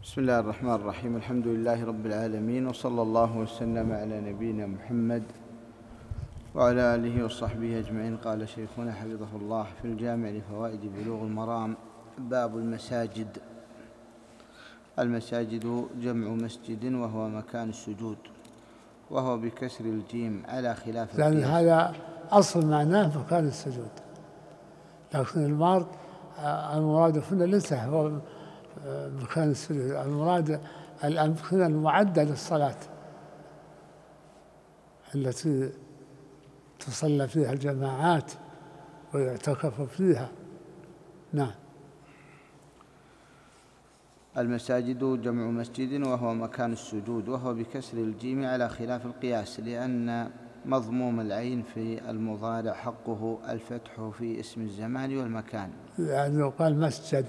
بسم الله الرحمن الرحيم. الحمد لله رب العالمين، وصلى الله وسلم على نبينا محمد وعلى آله وصحبه أجمعين. قال شيخنا حفظه الله في الجامع لفوائد بلوغ المرام: باب المساجد. المساجد جمع مسجد وهو مكان السجود، وهو بكسر الجيم على خلاف لأن القياس. هذا أصل معناه مكان السجود، لكن المراد هنا ليس هو مكان السجود، المراد الأمكنة المعدة للصلاة التي تصلى فيها الجماعات ويعتكف فيها. نعم. المساجد جمع مسجد وهو مكان السجود، وهو بكسر الجيم على خلاف القياس، لأن مضموم العين في المضارع حقه الفتح في اسم الزمان والمكان. يعني لو قال مسجد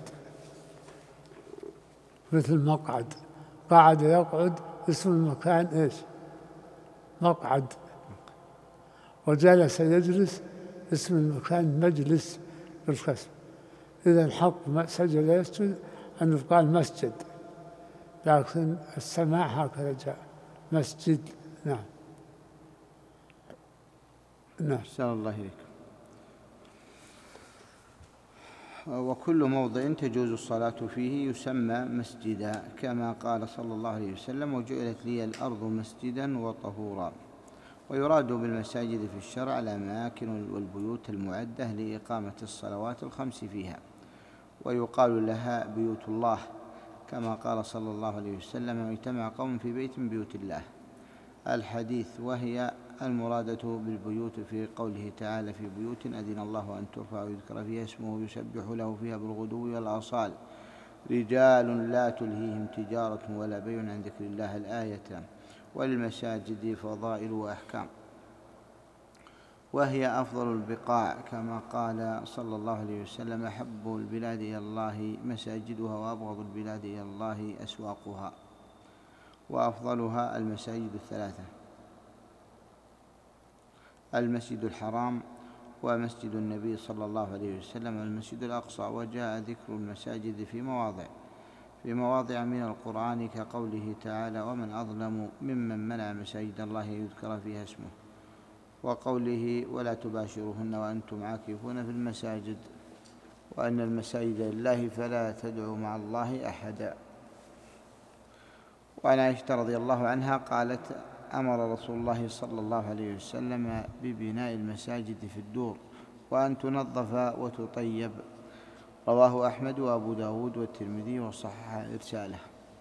مثل مقعد، قعد يقعد، اسم المكان إيش؟ مقعد. وجلس يجلس، اسم المكان مجلس بالكسر. إذا الحق سجد يسجد أن يقال مسجد، لكن السماع هكذا جاء مسجد. نعم. نعم. أحسن الله إليك. وكل موضع تجوز الصلاة فيه يسمى مسجدا، كما قال صلى الله عليه وسلم: وجعلت لي الأرض مسجدا وطهورا. ويراد بالمساجد في الشرع الأماكن والبيوت المعدة لإقامة الصلوات الخمس فيها، ويقال لها بيوت الله، كما قال صلى الله عليه وسلم: اجتمع قوم في بيت من بيوت الله. الحديث: وهي المرادة بالبيوت في قوله تعالى: في بيوت أذن الله أن ترفع ويذكر فيها اسمه يسبح له فيها بالغدو والآصال رجال لا تلهيهم تجارة ولا بيع عن ذكر الله. الآية. وللمساجد فضائل وأحكام، وهي أفضل البقاع، كما قال صلى الله عليه وسلم: أحب البلاد إلى الله مساجدها، وأبغض البلاد إلى الله أسواقها. وأفضلها المساجد الثلاثة: المسجد الحرام، ومسجد النبي صلى الله عليه وسلم، والمسجد الأقصى. وجاء ذكر المساجد في مواضع من القرآن، كقوله تعالى: ومن أظلم ممن منع مساجد الله يذكر فيها اسمه، وقوله: ولا تباشروهن وأنتم عاكفون في المساجد، وأن المساجد لله فلا تدعوا مع الله أحدا. وعن عائشة رضي الله عنها قالت: أمر رسول الله صلى الله عليه وسلم ببناء المساجد في الدور، وأن تنظف وتطيب. رواه أحمد وأبو داود والترمذي، وصحح إرساله.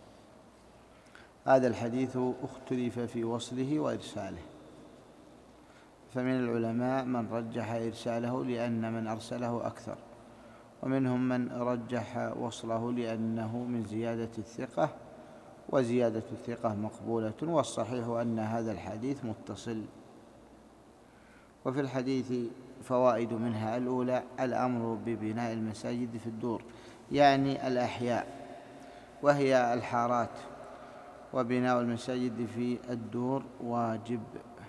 هذا الحديث اختلف في وصله وإرساله، فمن العلماء من رجح إرساله لأن من أرسله أكثر، ومنهم من رجح وصله لأنه من زيادة الثقة، وزيادة الثقة مقبولة، والصحيح أن هذا الحديث متصل. وفي الحديث فوائد، منها: الأولى الأمر ببناء المساجد في الدور، يعني الأحياء وهي الحارات، وبناء المساجد في الدور واجب.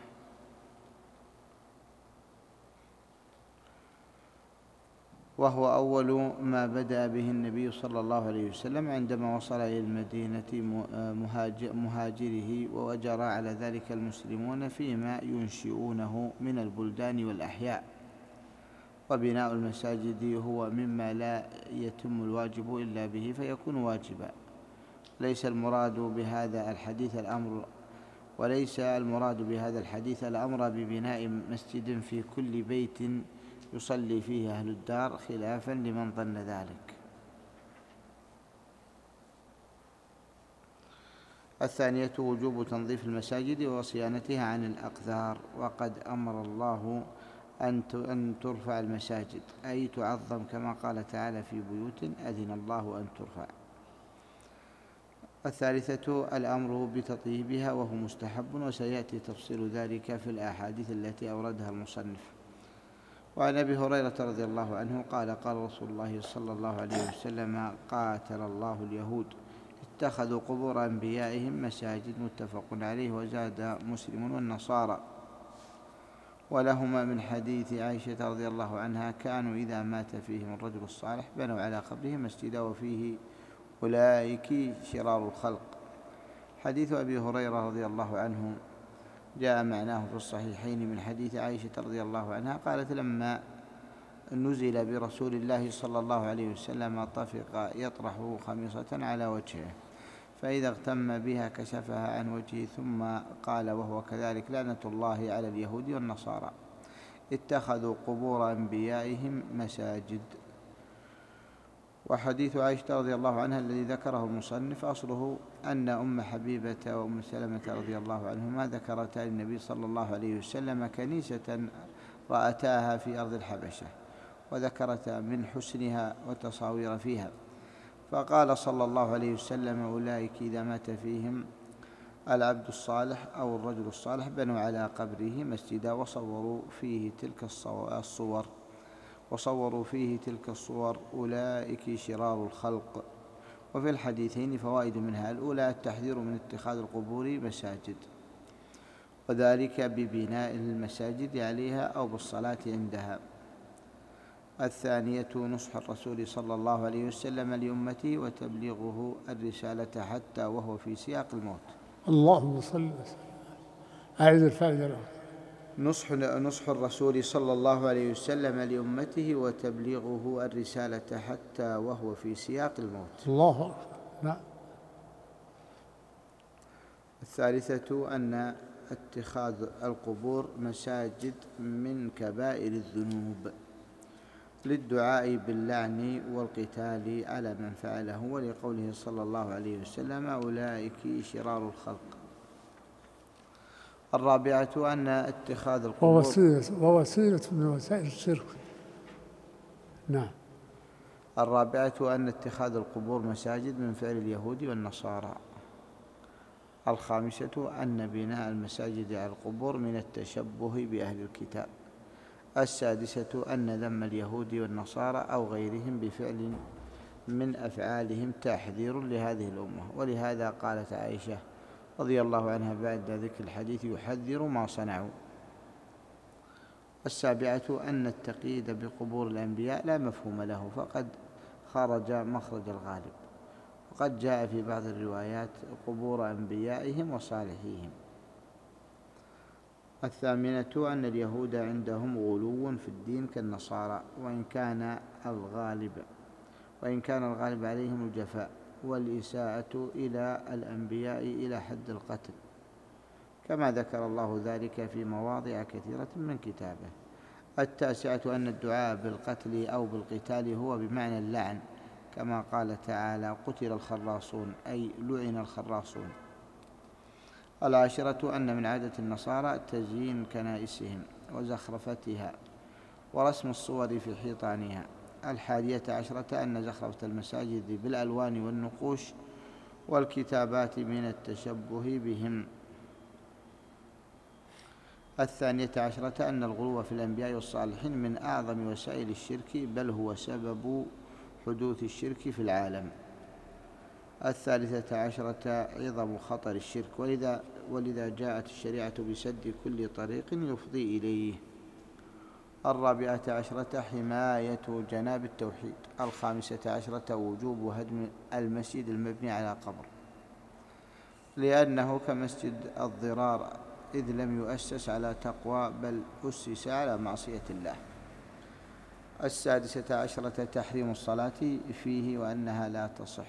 وهو أول ما بدأ به النبي صلى الله عليه وسلم عندما وصل إلى المدينة مهاجره، وجرى على ذلك المسلمون فيما ينشئونه من البلدان والأحياء. وبناء المساجد هو مما لا يتم الواجب إلا به فيكون واجبا. وليس المراد بهذا الحديث الأمر ببناء مسجد في كل بيت يصلي فيه أهل الدار، خلافا لمن ظن ذلك. الثانية وجوب تنظيف المساجد وصيانتها عن الأقذار، وقد أمر الله أن ترفع المساجد، أي تعظم، كما قال تعالى: في بيوت أذن الله أن ترفع. الثالثة الأمر بتطييبها، وهو مستحب، وسيأتي تفصيل ذلك في الأحاديث التي أوردها المصنف. وعن أبي هريرة رضي الله عنه قال: قال رسول الله صلى الله عليه وسلم: قاتل الله اليهود اتخذوا قبور أنبيائهم مساجد. متفق عليه. وزاد مسلم: والنصارى. ولهما من حديث عائشة رضي الله عنها: كانوا إذا مات فيهم الرجل الصالح بنوا على قبره مسجدا أولئك شرار الخلق. حديث أبي هريرة رضي الله عنه جاء معناه في الصحيحين من حديث عائشة رضي الله عنها قالت: لما نزل برسول الله صلى الله عليه وسلم طفق يطرح خميصة على وجهه، فإذا اغتم بها كشفها عن وجهه، ثم قال وهو كذلك: لعنة الله على اليهود والنصارى اتخذوا قبور أنبيائهم مساجد. وحديث عائشة رضي الله عنها الذي ذكره المصنف أصله أن أم حبيبة وأم سلمة رضي الله عنهما ذكرتا للنبي صلى الله عليه وسلم كنيسة رأتاها في أرض الحبشة، وذكرتا من حسنها وتصاوير فيها، فقال صلى الله عليه وسلم: أولئك إذا مات فيهم العبد الصالح أو الرجل الصالح بنوا على قبره مسجدا وصوروا فيه تلك الصور أولئك شرار الخلق. وفي الحديثين فوائد منها: الأولى التحذير من اتخاذ القبور مساجد، وذلك ببناء المساجد عليها أو بالصلاة عندها. الثانية نصح الرسول صلى الله عليه وسلم لأمته وتبليغه الرسالة حتى وهو في سياق الموت. اللهم صل وسلم. أعيد الفائدة. نصح الرسول صلى الله عليه وسلم لأمته وتبليغه الرسالة حتى وهو في سياق الموت. الله أكبر. نعم. الثالثة أن اتخاذ القبور مساجد من كبائر الذنوب للدعاء باللعن والقتال على من فعله، ولقوله صلى الله عليه وسلم: أولئك شرار الخلق. الرابعة أن اتخاذ القبور ووسيلة من وسائل الشرك. نعم. الرابعة أن اتخاذ القبور مساجد من فعل اليهود والنصارى. الخامسة أن بناء المساجد على القبور من التشبه بأهل الكتاب. السادسة أن ذم اليهود والنصارى أو غيرهم بفعل من أفعالهم تحذير لهذه الأمة، ولهذا قالت عائشة رضي الله عنها بعد ذكر الحديث: يحذر ما صنعوا. السابعة أن التقييد بقبور الأنبياء لا مفهوم له، فقد خرج مخرج الغالب، وقد جاء في بعض الروايات قبور أنبيائهم وصالحيهم. الثامنة أن اليهود عندهم غلو في الدين كالنصارى، وإن كان الغالب عليهم الجفاء والإساءة إلى الأنبياء إلى حد القتل، كما ذكر الله ذلك في مواضع كثيرة من كتابه. التاسعة أن الدعاء بالقتل أو بالقتال هو بمعنى اللعن، كما قال تعالى: قتل الخراصون، أي لعن الخراصون. العاشرة أن من عادة النصارى تزيين كنائسهم وزخرفتها ورسم الصور في حيطانها. الحادية عشرة أن زخرفة المساجد بالألوان والنقوش والكتابات من التشبه بهم. الثانية عشرة أن الغلو في الأنبياء والصالحين من أعظم وسائل الشرك، بل هو سبب حدوث الشرك في العالم. الثالثة عشرة عظم خطر الشرك، ولذا جاءت الشريعة بسد كل طريق يفضي إليه. الرابعة عشرة حماية جناب التوحيد. الخامسة عشرة وجوب هدم المسجد المبني على قبر، لأنه كمسجد الضرار، إذ لم يؤسس على تقوى بل أسس على معصية الله. السادسة عشرة تحريم الصلاة فيه وأنها لا تصح.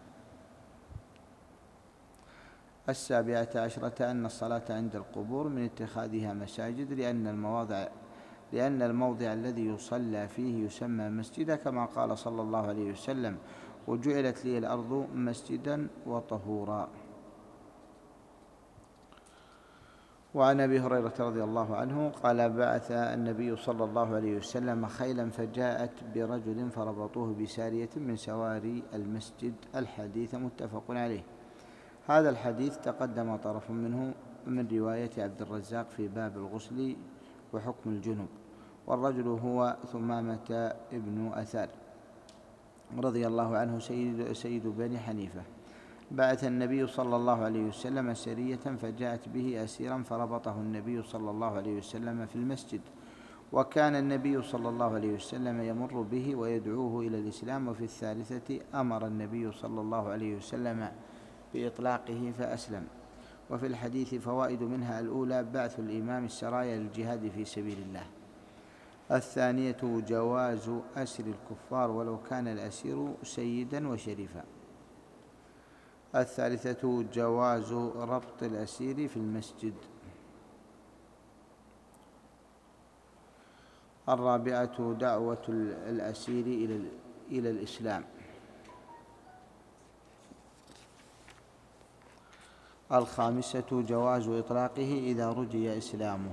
السابعة عشرة أن الصلاة عند القبور من اتخاذها مساجد، لأن الموضع الذي يصلى فيه يسمى مسجدا، كما قال صلى الله عليه وسلم: وجعلت لي الأرض مسجدا وطهورا. وعن أبي هريرة رضي الله عنه قال: بعث النبي صلى الله عليه وسلم خيلا فجاءت برجل فربطوه بسارية من سواري المسجد. الحديث متفق عليه. هذا الحديث تقدم طرف منه من رواية عبد الرزاق في باب الغسل وحكم الجنب، والرجل هو ثمامة ابن أثار رضي الله عنه سيد بني حنيفة. بعث النبي صلى الله عليه وسلم سرية فجاءت به أسيرا، فربطه النبي صلى الله عليه وسلم في المسجد وكان النبي صلى الله عليه وسلم يمر به ويدعوه إلى الإسلام. وفي الثالثة أمر النبي صلى الله عليه وسلم بإطلاقه فأسلم. وفي الحديث فوائد، منها: الأولى بعث الإمام السرايا للجهاد في سبيل الله. الثانية جواز أسر الكفار ولو كان الأسير سيدا وشريفا. الثالثة جواز ربط الأسير في المسجد. الرابعة دعوة الأسير إلى الإسلام. الخامسة جواز إطلاقه إذا رجي إسلامه.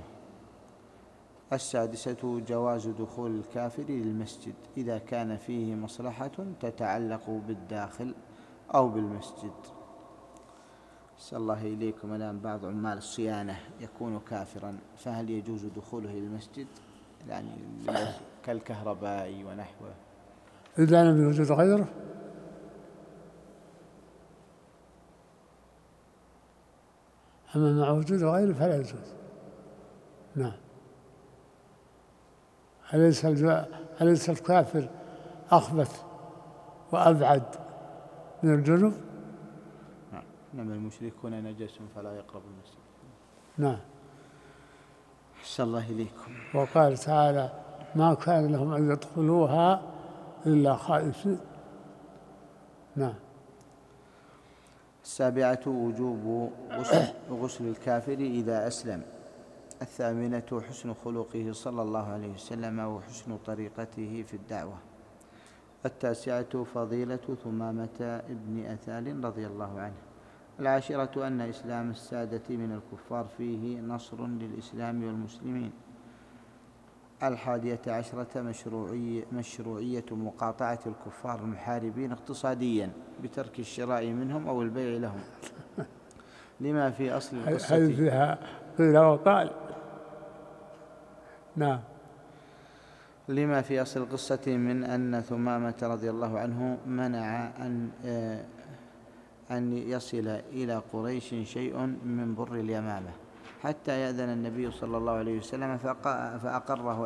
السادسة جواز دخول الكافر للمسجد إذا كان فيه مصلحة تتعلق بالداخل أو بالمسجد. أسأل الله إليكم، الآن بعض عمال الصيانة يكون كافرا، فهل يجوز دخوله للمسجد؟ يعني كالكهربائي ونحوه، إذا لم يوجد غيره. أما مع وجود غيره فلا يجوز. نعم. أليس الكافر أخبث وأبعد من الجنب؟ نعم. إنما المشركون نجس فلا يقربوا المسجد. نعم. أحسن الله إليكم. وقال تعالى: ما كان لهم أن يدخلوها إلا خائفين. نعم. السابعة وجوب غسل الكافر إذا أسلم. الثامنة حسن خلقه صلى الله عليه وسلم وحسن طريقته في الدعوة. التاسعة فضيلة ثمامة ابن أثال رضي الله عنه. العاشرة أن إسلام السادة من الكفار فيه نصر للإسلام والمسلمين. 11 مشروعية مقاطعة الكفار المحاربين اقتصاديا بترك الشراء منهم أو البيع لهم، لما في أصل القصة. هل فيها قيل وقال؟ نعم. لما في أصل القصة من أن ثمامة رضي الله عنه منع أن يصل إلى قريش شيء من بر اليمامة حتى يأذن النبي صلى الله عليه وسلم، فأقره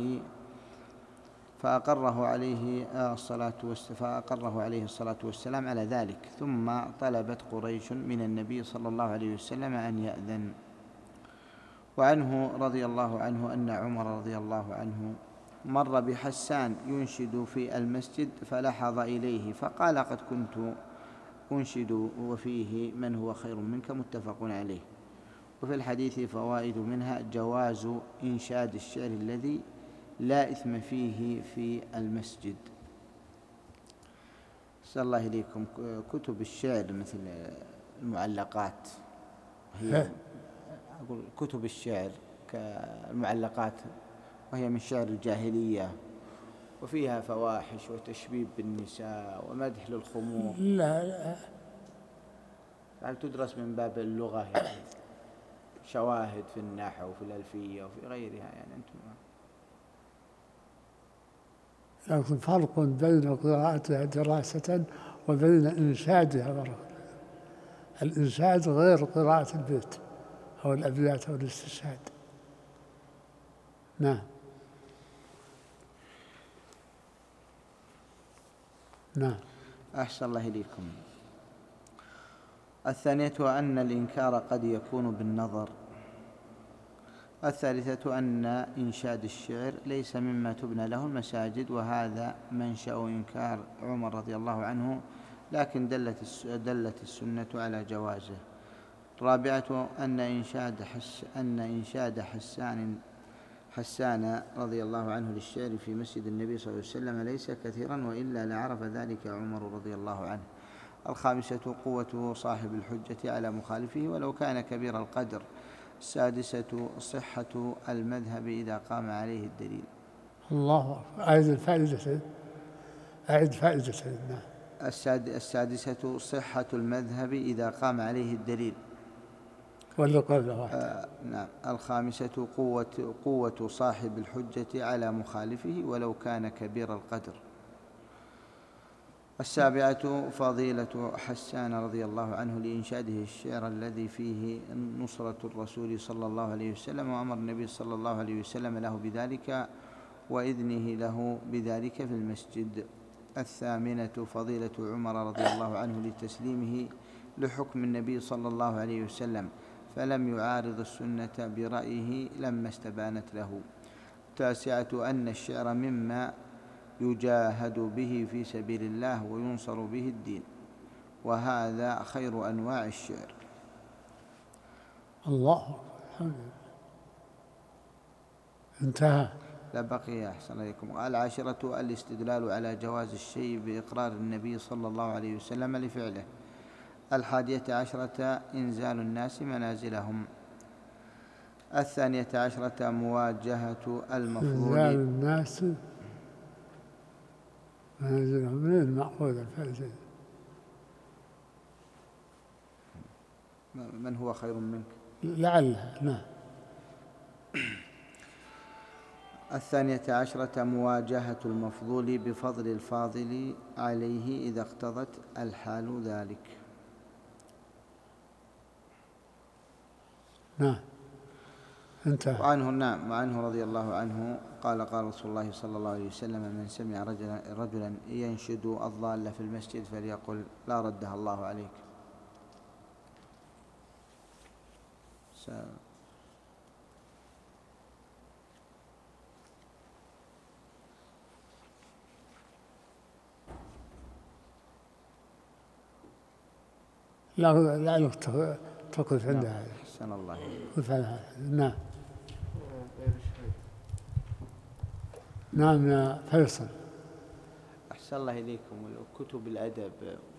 عليه الصلاة والسلام على ذلك. ثم طلبت قريش من النبي صلى الله عليه وسلم أن يأذن. وعنه رضي الله عنه أن عمر رضي الله عنه مر بحسان ينشد في المسجد فلحظ إليه فقال: قد كنت أنشد وفيه من هو خير منك. متفق عليه. وفي الحديث فوائد، منها جواز إنشاد الشعر الذي لا إثم فيه في المسجد. أسأل الله إليكم، كتب الشعر مثل المعلقات، هي أقول كتب الشعر كالمعلقات، وهي من شعر الجاهلية وفيها فواحش وتشبيب بالنساء ومدح للخمور. لا هل تدرس من باب اللغة يعني شواهد في النحو وفي الألفية وفي غيرها؟ يعني أنتم لكن فرق بين قراءتها دراسة وبين إنشادها بركة. الإنشاد غير قراءة البيت أو الأبيات أو الاستشهاد. نعم. نعم. أحسن الله إليكم. الثانية أن الإنكار قد يكون بالنظر. الثالثة أن إنشاد الشعر ليس مما تبنى له المساجد، وهذا منشأ إنكار عمر رضي الله عنه، لكن دلت السنة على جوازه. الرابعة أن إنشاد حسان رضي الله عنه للشعر في مسجد النبي صلى الله عليه وسلم ليس كثيرا، وإلا لعرف ذلك عمر رضي الله عنه. الخامسة قوة صاحب الحجة على مخالفه ولو كان كبير القدر. السادسة صحة المذهب إذا قام عليه الدليل. الله أعد فائدة. السادسة صحة المذهب إذا قام عليه الدليل. ولا قول واحد. نعم. الخامسة قوة صاحب الحجة على مخالفه ولو كان كبير القدر. السابعة فضيلة حسان رضي الله عنه لإنشاده الشعر الذي فيه نصرة الرسول صلى الله عليه وسلم، وأمر النبي صلى الله عليه وسلم له بذلك وإذنه له بذلك في المسجد. الثامنة فضيلة عمر رضي الله عنه لتسليمه لحكم النبي صلى الله عليه وسلم، فلم يعارض السنة برأيه لما استبانت له. التاسعة أن الشعر مما يجاهد به في سبيل الله وينصر به الدين، وهذا خير أنواع الشعر. الله الحمد لله. انتهى. لا بقي أحسن عليكم. العاشرة الاستدلال على جواز الشيء بإقرار النبي صلى الله عليه وسلم لفعله. 11 إنزال الناس منازلهم. 12 مواجهة المفضول. إنزال الناس منازلهم من المأخوذ الفائزين. من هو خير منك؟ لعلها. نعم. 12 مواجهة المفضول بفضل الفاضل عليه إذا اقتضت الحال ذلك. نعم. انتهى. وعنه رضي الله عنه قال رسول الله صلى الله عليه وسلم: من سمع رجلا ينشد الضالة في المسجد فليقل: لا ردها الله عليك. لعلك تقف عندها. أحسن الله. نعم. نعم يا فيصل. أحسن الله إليكم. كتب الأدب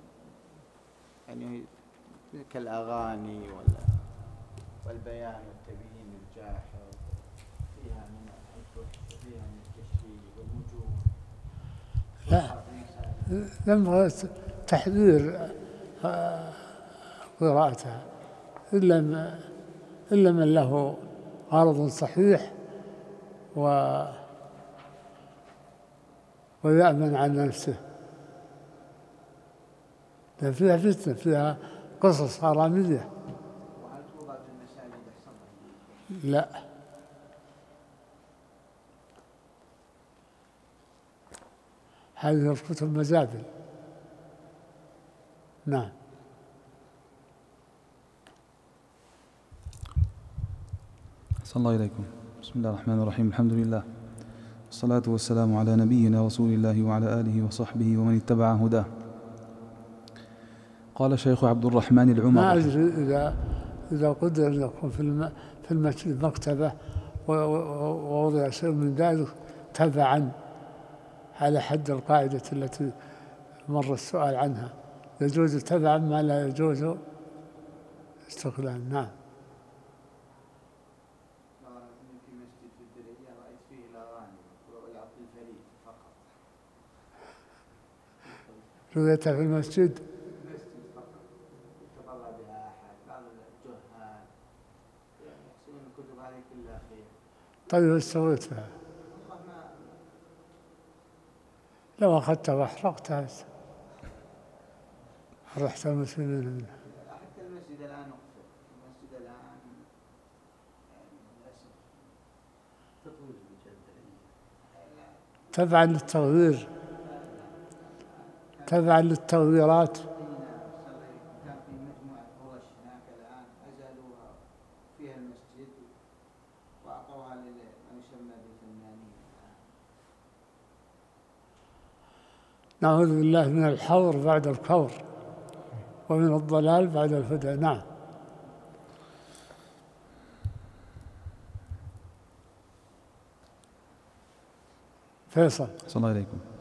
يعني كالأغاني والبيان والتبيين الجاحظ فيها من الفحش وفيها من التشبيه والوجوه. لا، ينبغي تحذير قراءتها إلا من له غرض صحيح ويأمن عن نفسه. فيها فتنة، فيها قصص حرامية. وهل توضع في المساجد أحسن الله؟ لا، هذه الكتب مزابل. نعم. صلى الله إليكم. بسم الله الرحمن الرحيم. الحمد لله والصلاة والسلام على نبينا رسول الله وعلى آله وصحبه ومن اتبع هداه. قال الشيخ عبد الرحمن العمر: ما أدري إذا قدر لكم في المسجد مكتبة ووضع شيء من ذلك تبعا على حد القاعدة التي مر السؤال عنها، يجوز تبعا ما لا يجوز استقلالا. نعم. في مسجد في الدرية رأيت فيه الأغاني والعبد الفريد فقط. رؤيتها في المسجد فقط يتطلع بها أحد. بعض الجهال يحسنون الكتب هذه كلها خير. طيب ايش سويت فيها؟ لو أخذتها وأحرقتها رحت المسلمين منها. حتى المسجد الآن أقفل. المسجد الآن للأسف تطوير تبعا للتغيير، تبعا للتغييرات. كان في مجموعة فرش هناك الآن أزالوها فيها المسجد وأعطوها لمن يسمى بالفنانين. نعوذ بالله من الحور بعد الكور ومن الضلال بعد الهدى. نعم. فيصل. صلى الله عليكم.